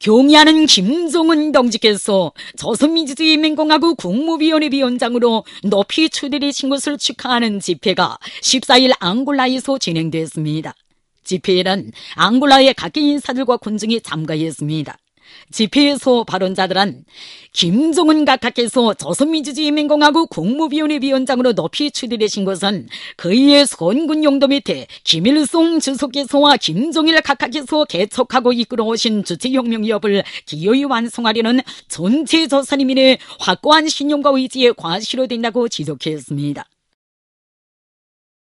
경의하는 김정은 동지께서 조선민주주의인민공화국 국무위원회 위원장으로 높이 추대되신 것을 축하하는 집회가 14일 앙골라에서 진행됐습니다. 집회에는 앙골라의 각계 인사들과 군중이 참가했습니다. 집회에서 발언자들은 김정은 각하께서 조선민주주의인민공화국 국무위원회 위원장으로 높이 추대되신 것은 그의 선군 용도 밑에 김일성 주석께서와 김정일 각하께서 개척하고 이끌어오신 주체혁명위협을 기어이 완성하려는 전체 조선인민의 확고한 신념과 의지에 과실로 된다고 지적했습니다.